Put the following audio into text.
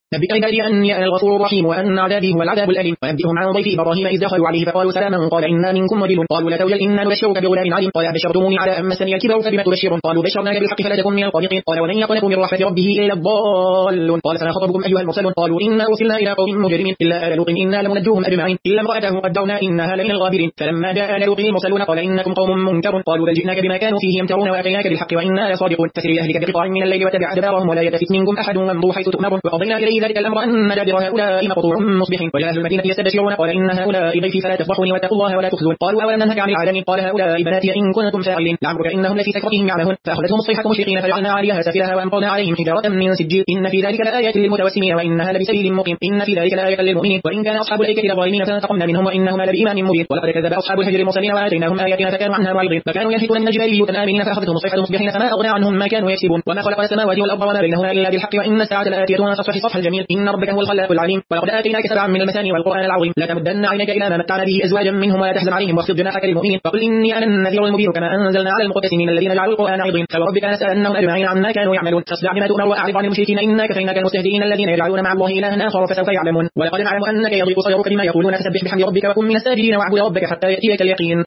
نبئ عبادي أني أنا الغفور الرحيم وأن عذابي هو العذاب الأليم. وأنبئهم عن ضيف إبراهيم إذ دخلوا عليه فقالوا سلاما قال إنا منكم وجلون قالوا لا توجل إنا نبشرك بغلام عليم قال أبشرتموني على أن مسني الكبر فبما تبشرون قالوا بشرناك بالحق فلا تكن من القانطين قال ومن يقنط من رحمة ربه إلا الضالون قال فما خطبكم أيها المرسلون قالوا إنا أرسلنا إلى قوم مجرمين إلا آل لوط إنا لمنجوهم أجمعين إلا امرأته قدرنا إنها لمن الغابرين فلما جاء آل لوط المرسلون قال إنكم قوم منكرون قالوا بل جئناك بما كانوا فيه يمترون وأتيناك بالحق وإنا لصادقون فسر بأهلك بقطع من الليل وتبع أدبارهم ولا يلتفت منكم أحد وامضوا حيث تؤمرون وقضينا إليه ذلك الأمر أن دابر هؤلاء مقطوع مصبحين وجاء أهل المدينة يستبشرون قال إن هؤلاء ضيفي فلا تفضحوني واتقوا الله ولا تخزون قالوا أولم ننهك عن العالمين قال هؤلاء بناتي إن كنتم فاعلين لعمرك إنهم لفي سكرتهم يعمهون فأخذتهم الصيحة مشرقين فجعلنا عاليها سافلها وأمطرنا عليهم حجارة من سجيل إن في ذلك لآيات للمتوسمين وإنها لبسبيل مقيم إن في ذلك لآية للمؤمنين وإن كان أصحاب الأيكة لظالمين فانتقمنا منهم وإنهما لبإيمان مبين ولقد كذب أصحاب الحجر المرسلين وآتيناهم آياتنا فكانوا عنها معرضين فكانوا ينحتون من الجبال بيوتا آمنين فأخذتهم الصيحة مصبحين فما أغنى عنهم ما كانوا يكسبون وما خلقنا السماوات والأرض وما بينهما إلا بالحق وإن الساعة لآتية فاصفح الصفح الجميل إن ربك هو الخلاق العليم ولقد آتيناك سبعا من المثاني والقرآن العظيم لا تمدن عينيك إلى ما متعنا به أزواجا منهم ولا تحزن عليهم واخفض جناحك للمؤمنين وقل إني أنا النذير المبين كما أنزلنا على المقتسمين الذين جعلوا القرآن عظيم فوربك لنسألنهم أجمعين عما كانوا يعملون فاصدع بما تؤمر وأعرض عن المشركين إنا كفيناك المستهزئين الذين يجعلون مع الله إلها آخر فسوف يعلمون ولقد نعلم أنك يضيق صدرك بما يقولون فسبح بحمد ربك وكن من الساجدين واعبد ربك حتى يأتيك اليقين